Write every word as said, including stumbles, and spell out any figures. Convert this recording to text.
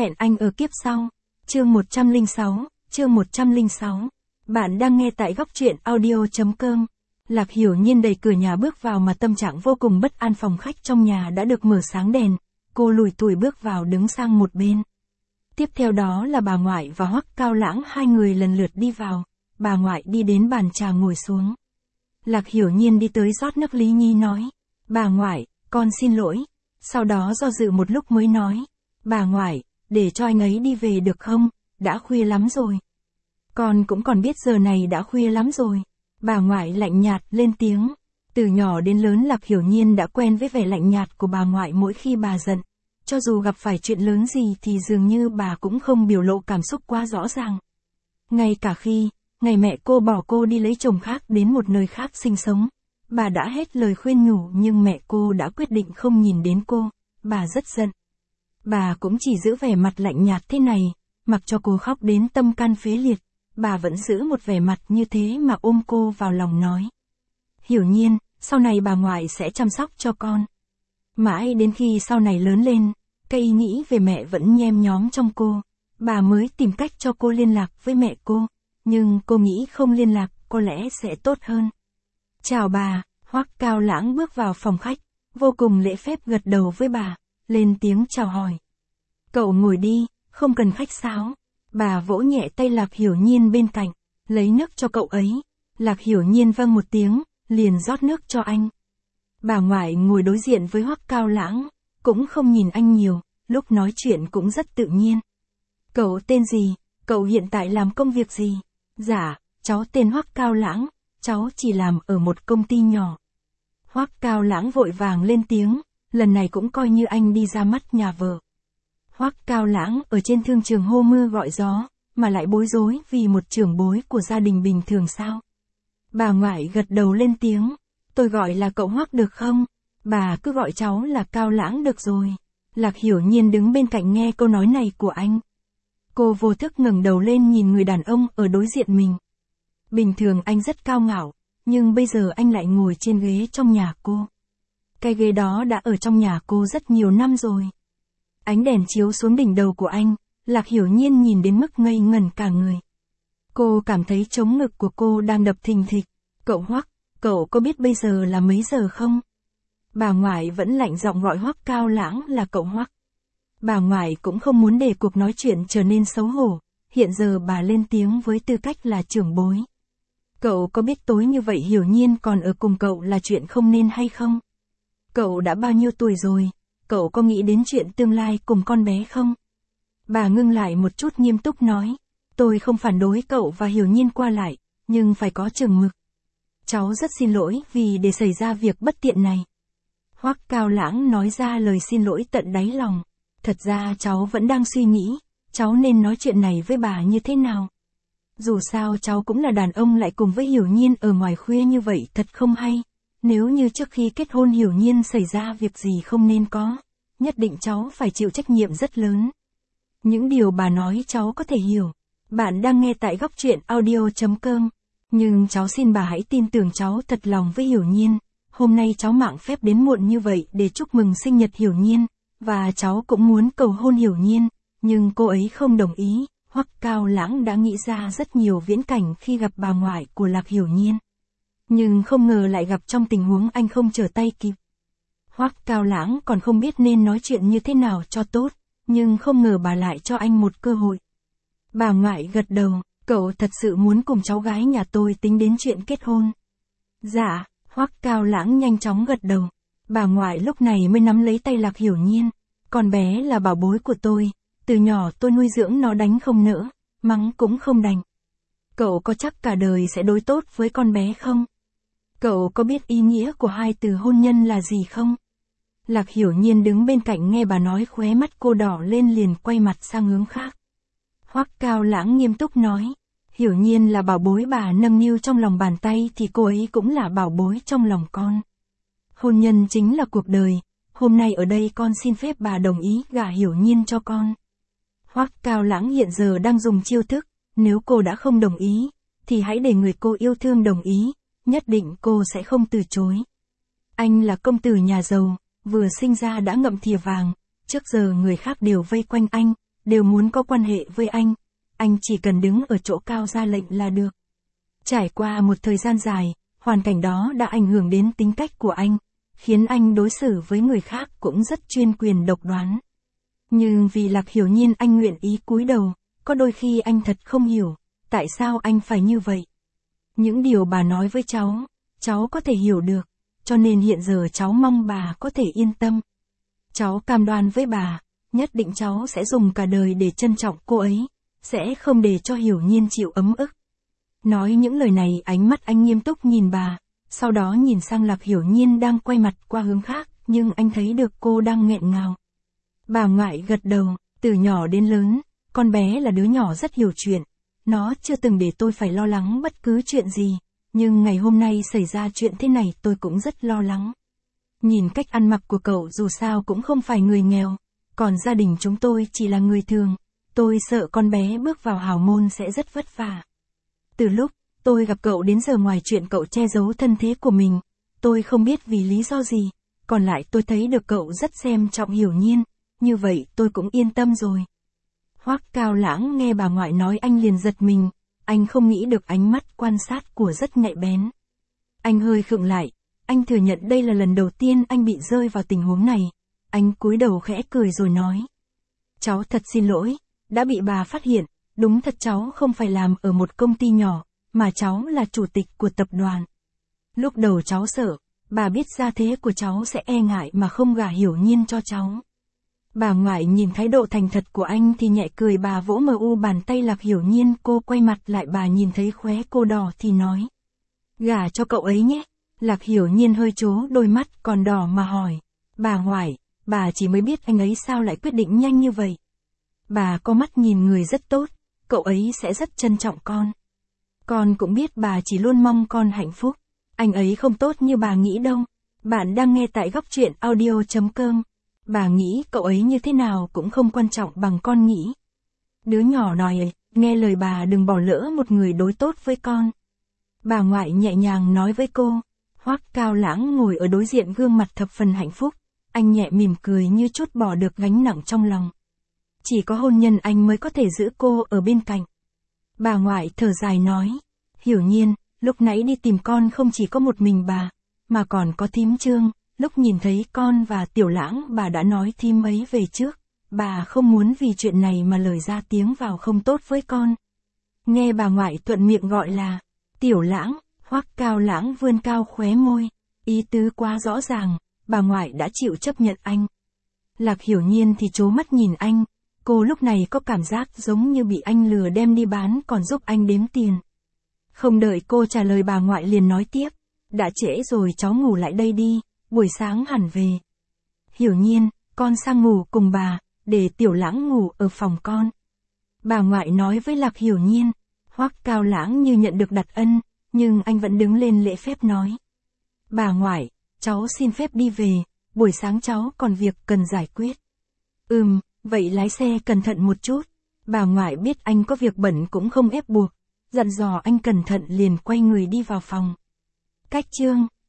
Hẹn anh ở kiếp sau. Chương một trăm lẻ sáu, chương một trăm lẻ sáu. Bạn đang nghe tại góc truyện audio chấm com. Lạc Hiểu Nhiên đẩy cửa nhà bước vào mà tâm trạng vô cùng bất an. Phòng khách trong nhà đã được mở sáng đèn, cô lủi thủi bước vào đứng sang một bên. Tiếp theo đó là bà ngoại và Hoắc Cao Lãng, hai người lần lượt đi vào. Bà ngoại đi đến bàn trà ngồi xuống. Lạc Hiểu Nhiên đi tới rót nước. Lý Nhi nói, bà ngoại, con xin lỗi. Sau đó do dự một lúc mới nói, bà ngoại, để cho anh ấy đi về được không, đã khuya lắm rồi. Con cũng còn biết giờ này đã khuya lắm rồi. Bà ngoại lạnh nhạt lên tiếng. Từ nhỏ đến lớn Lạc Hiểu Nhiên đã quen với vẻ lạnh nhạt của bà ngoại. Mỗi khi bà giận, cho dù gặp phải chuyện lớn gì thì dường như bà cũng không biểu lộ cảm xúc quá rõ ràng. Ngay cả khi, ngày mẹ cô bỏ cô đi lấy chồng khác đến một nơi khác sinh sống, bà đã hết lời khuyên nhủ nhưng mẹ cô đã quyết định không nhìn đến cô. Bà rất giận. Bà cũng chỉ giữ vẻ mặt lạnh nhạt thế này, mặc cho cô khóc đến tâm can phế liệt. Bà vẫn giữ một vẻ mặt như thế mà ôm cô vào lòng nói, Hiểu Nhiên, sau này bà ngoại sẽ chăm sóc cho con. Mãi đến khi sau này lớn lên, cái ý nghĩ về mẹ vẫn nhem nhóm trong cô, bà mới tìm cách cho cô liên lạc với mẹ cô, nhưng cô nghĩ không liên lạc có lẽ sẽ tốt hơn. Chào bà. Hoắc Cao Lãng bước vào phòng khách, vô cùng lễ phép gật đầu với bà, lên tiếng chào hỏi. Cậu ngồi đi, không cần khách sáo. Bà vỗ nhẹ tay Lạc Hiểu Nhiên bên cạnh, lấy nước cho cậu ấy. Lạc Hiểu Nhiên vâng một tiếng, liền rót nước cho anh. Bà ngoại ngồi đối diện với Hoắc Cao Lãng, cũng không nhìn anh nhiều, lúc nói chuyện cũng rất tự nhiên. Cậu tên gì? Cậu hiện tại làm công việc gì? Dạ, cháu tên Hoắc Cao Lãng, cháu chỉ làm ở một công ty nhỏ. Hoắc Cao Lãng vội vàng lên tiếng, lần này cũng coi như anh đi ra mắt nhà vợ. Hoắc Cao Lãng ở trên thương trường hô mưa gọi gió, mà lại bối rối vì một trưởng bối của gia đình bình thường sao? Bà ngoại gật đầu lên tiếng, tôi gọi là cậu Hoắc được không? Bà cứ gọi cháu là Cao Lãng được rồi. Lạc Hiểu Nhiên đứng bên cạnh nghe câu nói này của anh. Cô vô thức ngẩng đầu lên nhìn người đàn ông ở đối diện mình. Bình thường anh rất cao ngạo, nhưng bây giờ anh lại ngồi trên ghế trong nhà cô. Cái ghế đó đã ở trong nhà cô rất nhiều năm rồi. Ánh đèn chiếu xuống đỉnh đầu của anh, Lạc Hiểu Nhiên nhìn đến mức ngây ngẩn cả người. Cô cảm thấy trống ngực của cô đang đập thình thịch. Cậu Hoắc, cậu có biết bây giờ là mấy giờ không? Bà ngoại vẫn lạnh giọng gọi Hoắc Cao Lãng là cậu Hoắc. Bà ngoại cũng không muốn để cuộc nói chuyện trở nên xấu hổ, hiện giờ bà lên tiếng với tư cách là trưởng bối. Cậu có biết tối như vậy Hiểu Nhiên còn ở cùng cậu là chuyện không nên hay không? Cậu đã bao nhiêu tuổi rồi, cậu có nghĩ đến chuyện tương lai cùng con bé không? Bà ngưng lại một chút nghiêm túc nói, tôi không phản đối cậu và Hiểu Nhiên qua lại, nhưng phải có chừng mực. Cháu rất xin lỗi vì để xảy ra việc bất tiện này. Hoắc Cao Lãng nói ra lời xin lỗi tận đáy lòng. Thật ra cháu vẫn đang suy nghĩ, cháu nên nói chuyện này với bà như thế nào. Dù sao cháu cũng là đàn ông lại cùng với Hiểu Nhiên ở ngoài khuya như vậy thật không hay. Nếu như trước khi kết hôn Hiểu Nhiên xảy ra việc gì không nên có, nhất định cháu phải chịu trách nhiệm rất lớn. Những điều bà nói cháu có thể hiểu. Bạn đang nghe tại góc truyện audio chấm com. Nhưng cháu xin bà hãy tin tưởng cháu thật lòng với Hiểu Nhiên. Hôm nay cháu mạn phép đến muộn như vậy để chúc mừng sinh nhật Hiểu Nhiên. Và cháu cũng muốn cầu hôn Hiểu Nhiên, nhưng cô ấy không đồng ý. Hoắc Cao Lãng đã nghĩ ra rất nhiều viễn cảnh khi gặp bà ngoại của Lạc Hiểu Nhiên. Nhưng không ngờ lại gặp trong tình huống anh không trở tay kịp. Hoắc Cao Lãng còn không biết nên nói chuyện như thế nào cho tốt, nhưng không ngờ bà lại cho anh một cơ hội. Bà ngoại gật đầu, cậu thật sự muốn cùng cháu gái nhà tôi tính đến chuyện kết hôn. Dạ, Hoắc Cao Lãng nhanh chóng gật đầu. Bà ngoại lúc này mới nắm lấy tay Lạc Hiểu Nhiên. Con bé là bảo bối của tôi, từ nhỏ tôi nuôi dưỡng nó đánh không nỡ, mắng cũng không đành. Cậu có chắc cả đời sẽ đối tốt với con bé không? Cậu có biết ý nghĩa của hai từ hôn nhân là gì không? Lạc Hiểu Nhiên đứng bên cạnh nghe bà nói khóe mắt cô đỏ lên liền quay mặt sang hướng khác. Hoắc Cao Lãng nghiêm túc nói, Hiểu Nhiên là bảo bối bà nâng niu trong lòng bàn tay thì cô ấy cũng là bảo bối trong lòng con. Hôn nhân chính là cuộc đời, hôm nay ở đây con xin phép bà đồng ý gả Hiểu Nhiên cho con. Hoắc Cao Lãng hiện giờ đang dùng chiêu thức, nếu cô đã không đồng ý, thì hãy để người cô yêu thương đồng ý, nhất định cô sẽ không từ chối. Anh là công tử nhà giàu, vừa sinh ra đã ngậm thìa vàng, trước giờ người khác đều vây quanh anh, đều muốn có quan hệ với anh. Anh chỉ cần đứng ở chỗ cao ra lệnh là được. Trải qua một thời gian dài, hoàn cảnh đó đã ảnh hưởng đến tính cách của anh, khiến anh đối xử với người khác cũng rất chuyên quyền độc đoán. Nhưng vì Lạc Hiểu Nhiên anh nguyện ý cúi đầu, có đôi khi anh thật không hiểu, tại sao anh phải như vậy. Những điều bà nói với cháu, cháu có thể hiểu được, cho nên hiện giờ cháu mong bà có thể yên tâm. Cháu cam đoan với bà, nhất định cháu sẽ dùng cả đời để trân trọng cô ấy, sẽ không để cho Hiểu Nhiên chịu ấm ức. Nói những lời này ánh mắt anh nghiêm túc nhìn bà, sau đó nhìn sang Lạc Hiểu Nhiên đang quay mặt qua hướng khác, nhưng anh thấy được cô đang nghẹn ngào. Bà ngoại gật đầu, từ nhỏ đến lớn, con bé là đứa nhỏ rất hiểu chuyện. Nó chưa từng để tôi phải lo lắng bất cứ chuyện gì, nhưng ngày hôm nay xảy ra chuyện thế này tôi cũng rất lo lắng. Nhìn cách ăn mặc của cậu dù sao cũng không phải người nghèo, còn gia đình chúng tôi chỉ là người thường, tôi sợ con bé bước vào hào môn sẽ rất vất vả. Từ lúc tôi gặp cậu đến giờ ngoài chuyện cậu che giấu thân thế của mình, tôi không biết vì lý do gì, còn lại tôi thấy được cậu rất xem trọng Hiểu Nhiên, như vậy tôi cũng yên tâm rồi. Hoắc Cao Lãng nghe bà ngoại nói anh liền giật mình, anh không nghĩ được ánh mắt quan sát của rất nhạy bén. Anh hơi khựng lại, anh thừa nhận đây là lần đầu tiên anh bị rơi vào tình huống này, anh cúi đầu khẽ cười rồi nói. Cháu thật xin lỗi, đã bị bà phát hiện, đúng thật cháu không phải làm ở một công ty nhỏ, mà cháu là chủ tịch của tập đoàn. Lúc đầu cháu sợ, bà biết gia thế của cháu sẽ e ngại mà không gả Hiểu Nhiên cho cháu. Bà ngoại nhìn thái độ thành thật của anh thì nhẹ cười, bà vỗ mờ u bàn tay Lạc Hiểu Nhiên, cô quay mặt lại bà nhìn thấy khóe cô đỏ thì nói. Gả cho cậu ấy nhé. Lạc Hiểu Nhiên hơi trố đôi mắt còn đỏ mà hỏi. Bà ngoại, bà chỉ mới biết anh ấy sao lại quyết định nhanh như vậy. Bà có mắt nhìn người rất tốt, cậu ấy sẽ rất trân trọng con. Con cũng biết bà chỉ luôn mong con hạnh phúc. Anh ấy không tốt như bà nghĩ đâu. Bạn đang nghe tại góc truyện audio chấm com. Bà nghĩ cậu ấy như thế nào cũng không quan trọng bằng con nghĩ. Đứa nhỏ nói ấy, nghe lời bà đừng bỏ lỡ một người đối tốt với con. Bà ngoại nhẹ nhàng nói với cô. Hoắc Cao Lãng ngồi ở đối diện gương mặt thập phần hạnh phúc, anh nhẹ mỉm cười như trút bỏ được gánh nặng trong lòng. Chỉ có hôn nhân anh mới có thể giữ cô ở bên cạnh. Bà ngoại thở dài nói. Hiểu Nhiên, lúc nãy đi tìm con không chỉ có một mình bà, mà còn có thím Trương. Lúc nhìn thấy con và Tiểu Lãng bà đã nói thím ấy về trước, bà không muốn vì chuyện này mà lời ra tiếng vào không tốt với con. Nghe bà ngoại thuận miệng gọi là Tiểu Lãng, Hoắc Cao Lãng vươn cao khóe môi, ý tứ quá rõ ràng, bà ngoại đã chịu chấp nhận anh. Lạc Hiểu Nhiên thì trố mắt nhìn anh, cô lúc này có cảm giác giống như bị anh lừa đem đi bán còn giúp anh đếm tiền. Không đợi cô trả lời bà ngoại liền nói tiếp, đã trễ rồi cháu ngủ lại đây đi. Buổi sáng hẳn về. Hiểu Nhiên, con sang ngủ cùng bà, để Tiểu Lãng ngủ ở phòng con. Bà ngoại nói với Lạc Hiểu Nhiên. Hoắc Cao Lãng như nhận được đặt ân, nhưng anh vẫn đứng lên lễ phép nói. Bà ngoại, cháu xin phép đi về, buổi sáng cháu còn việc cần giải quyết. Ừm, vậy lái xe cẩn thận một chút. Bà ngoại biết anh có việc bận cũng không ép buộc, dặn dò anh cẩn thận liền quay người đi vào phòng. Cách chương